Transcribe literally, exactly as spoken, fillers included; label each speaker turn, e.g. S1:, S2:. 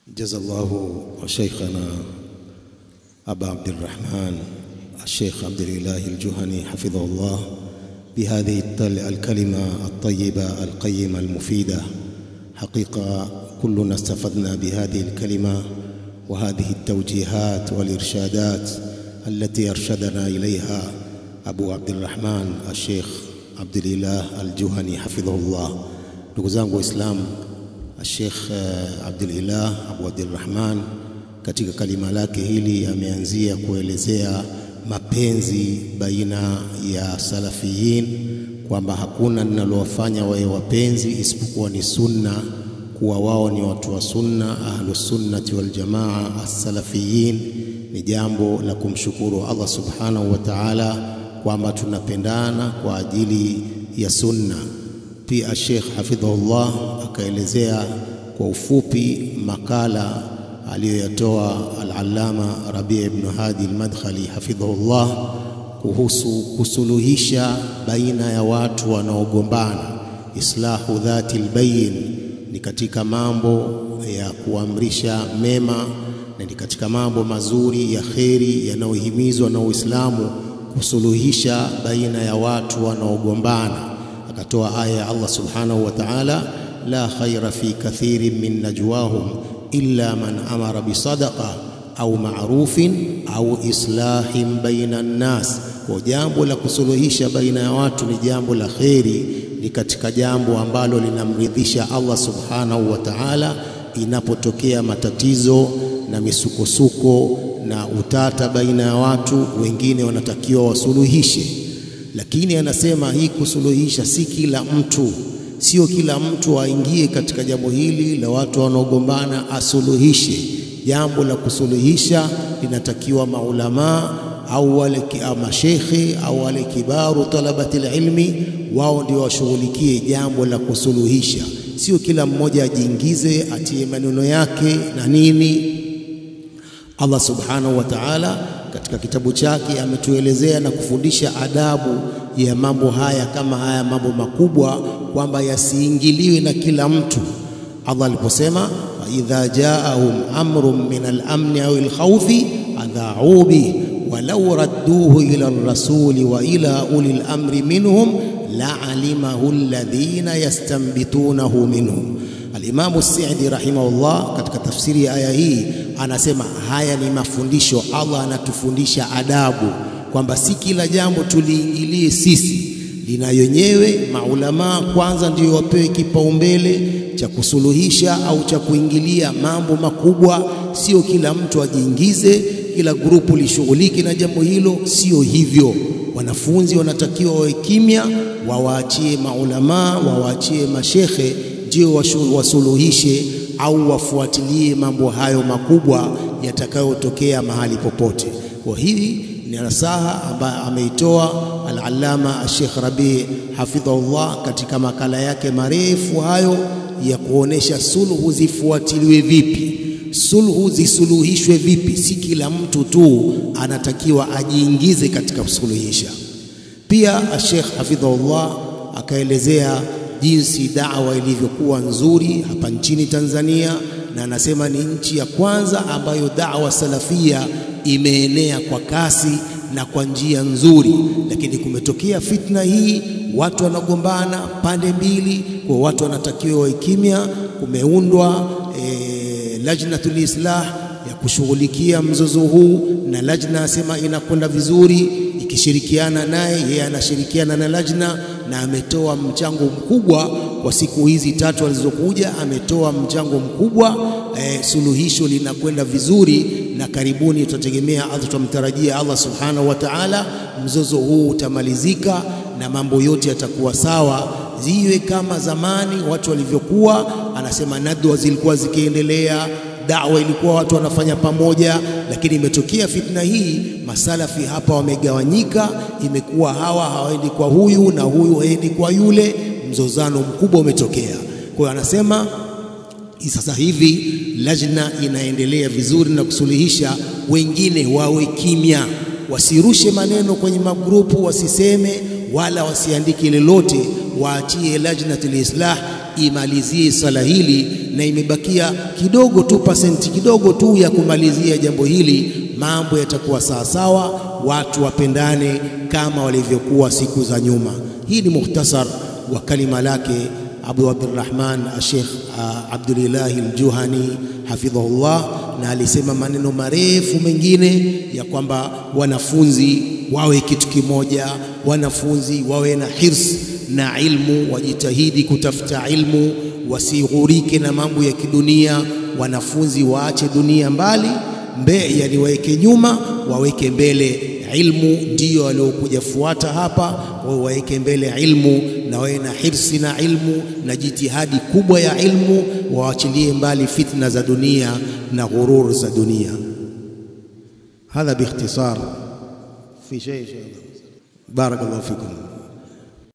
S1: جزا الله شيخنا أبا عبد الرحمن الشيخ عبد الإله الجهني حفظه الله بهذه الكلمة الطيبة القيمة المفيدة. حقيقة كلنا استفدنا بهذه الكلمة وهذه التوجيهات والإرشادات التي أرشدنا إليها أبو عبد الرحمن الشيخ عبد الإله الجهني حفظه الله. Ndugu وإسلام الشيخ عبد الإله أبو عبد الرحمن katika kalima lake hili ameanzia kuelezea mapenzi baina ya salafiyin, kwamba hakuna linalowafanya wawe wapenzi isipokuwa ni sunna, kuwa wao ni watu wa sunna, ahlus sunnati wal jamaa as-salafiyin. Ni jambo la kumshukuru Allah subhanahu wa ta'ala kwamba tunapendana kwa ajili ya sunna. Pia Sheikh hafidhahullah akaelezea kwa ufupi makala aliyoyatoa al-Allama Rabi' ibn Hadi al-Madkhali hafidhahullah kuhusu kusuluhisha baina ya watu wanaogombana. Islahu dhati al-bayn ni katika mambo ya kuamrisha mema na ni katika mambo mazuri ya kheri yanayohimizwa na Uislamu, kusuluhisha baina ya watu wanaogombana. Akatoa aya ya Allah subhanahu wa ta'ala, la khaira fi kathirin min najwahum illa man amara bisadaqa au ma'rufin au islahin baina an-nas. Kwa jambo la kusuluhisha baina ya watu ni jambo la kheri, ni katika jambo ambalo linamridhisha Allah subhanahu wa ta'ala. Inapotokea matatizo na misukosuko na utata baina ya watu, wengine wanatakiwa wasuluhishe. Lakini anasema hii kusuluhisha si kila mtu, sio kila mtu aingie katika jambo hili la watu wanaogombana asuluhishe. Jambo la kusuluhisha linatakiwa maulama au wale mashekhi au wale kibaru talabati ilmi, wao ndio washughulikie jambo la kusuluhisha. Sio kila mmoja ajiingize atie maneno yake na nini. Allah subhanahu wa ta'ala katika kitabu chake ametuelezea na kufundisha adabu ya mambo haya, kama haya mambo makubwa, kwamba yasiingiliwe na kila mtu. Allah aliposema fa idha ja'ahum amrun min al-amn aw al-khawfi adha'u bi walau radduhu ila ar-rasuli wa ila ulil amri minhum la'alimahu alladhina yastanbitunahu minhum. Al-Imam as-Sa'di rahimahullah katika tafsiri ya aya hii anasema haya ni mafundisho. Allah anatufundisha adabu kwamba si kila jambo tuliingilie sisi, lina yenyewe maulama kwanza ndio wapewe kipaumbele cha kusuluhisha au cha kuingilia mambo makubwa. Sio kila mtu ajiingize, kila grupu lishughulike na jambo hilo, sio hivyo. Wanafunzi wanatakiwa wawe kimya, wawaachie maulama, wawaachie mashekhe ndio wasuluhishe au wafuatilie mambo hayo makubwa yatakayotokea mahali popote. Kwa hii ni nasaha ambayo ameitoa al-Allama Sheikh Rabi' hafidhahullah katika makala yake marefu hayo ya kuonesha sulhu zifuatiliwe vipi, sulhu zisuluhishwe vipi. Si kila mtu tu anatakiwa ajiingize katika kusuluhisha. Pia Sheikh hafidhahullah akaelezea jinsi da'wa ilivyokuwa nzuri hapa nchini Tanzania, na anasema ni nchi ya kwanza ambayo da'wa salafia imeenea kwa kasi na kwa njia nzuri. Lakini kumetokea fitna hii, watu wanagombana pande mbili, kwa watu wanatakiwa wawe kimya. Kumeundwa e, lajnatul islah ya kushughulikia mzozo huu, na lajna asema inakwenda vizuri ikishirikiana naye, yeye anashirikiana na lajna, na ametoa mchango mkubwa kwa siku hizi tatu alizokuja. Ametoa mchango mkubwa, e, suluhisho linakwenda vizuri, na karibuni tutategemea, tutamtarajia Allah subhanahu wa ta'ala mzozo huu utamalizika na mambo yote yatakuwa sawa, ziwe kama zamani watu walivyokuwa. Anasema nadwa zilikuwa zikiendelea, da'wa ilikuwa watu wanafanya pamoja, lakini imetokea fitna hii, masalafi hapa wamegawanyika, imekuwa hawa hawaendi kwa huyu na huyu haendi kwa yule, mzozano mkubwa umetokea. Kwa hiyo anasema sasa hivi lajna inaendelea vizuri na kusuluhisha, wengine wawe kimya, wasirushe maneno kwenye magrupu, wasiseme wala wasiandike lolote, waachie lajnatul islah imalizie sala hili na imebakia kidogo tu, percent kidogo tu ya kumalizia jambo hili, mambo yatakuwa sawa sawa, watu wapendane kama walivyokuwa siku za nyuma. Hii ni mukhtasar wa kalima lake Abu Abdurrahman Sheikh Abdulillah Al-Juhani hafidhahullah, na alisema maneno marefu mengine ya kwamba wanafunzi wawe kitu kimoja, wanafunzi wawe na hirs na ilmu, wajitahidi kutafuta ilmu, wasighurike na mambo ya kidunia. Wanafunzi waache dunia mbali mbe, yani waweke nyuma, waweke mbele ilmu. Ndiyo waliokuja fuata hapa, waweke mbele ilmu na wawe na hirsi na ilmu na jitihadi kubwa ya ilmu, waachilie mbali fitna za dunia na ghurur za dunia. Hadha biikhtisar fi shay shay. Barakallahu fikum.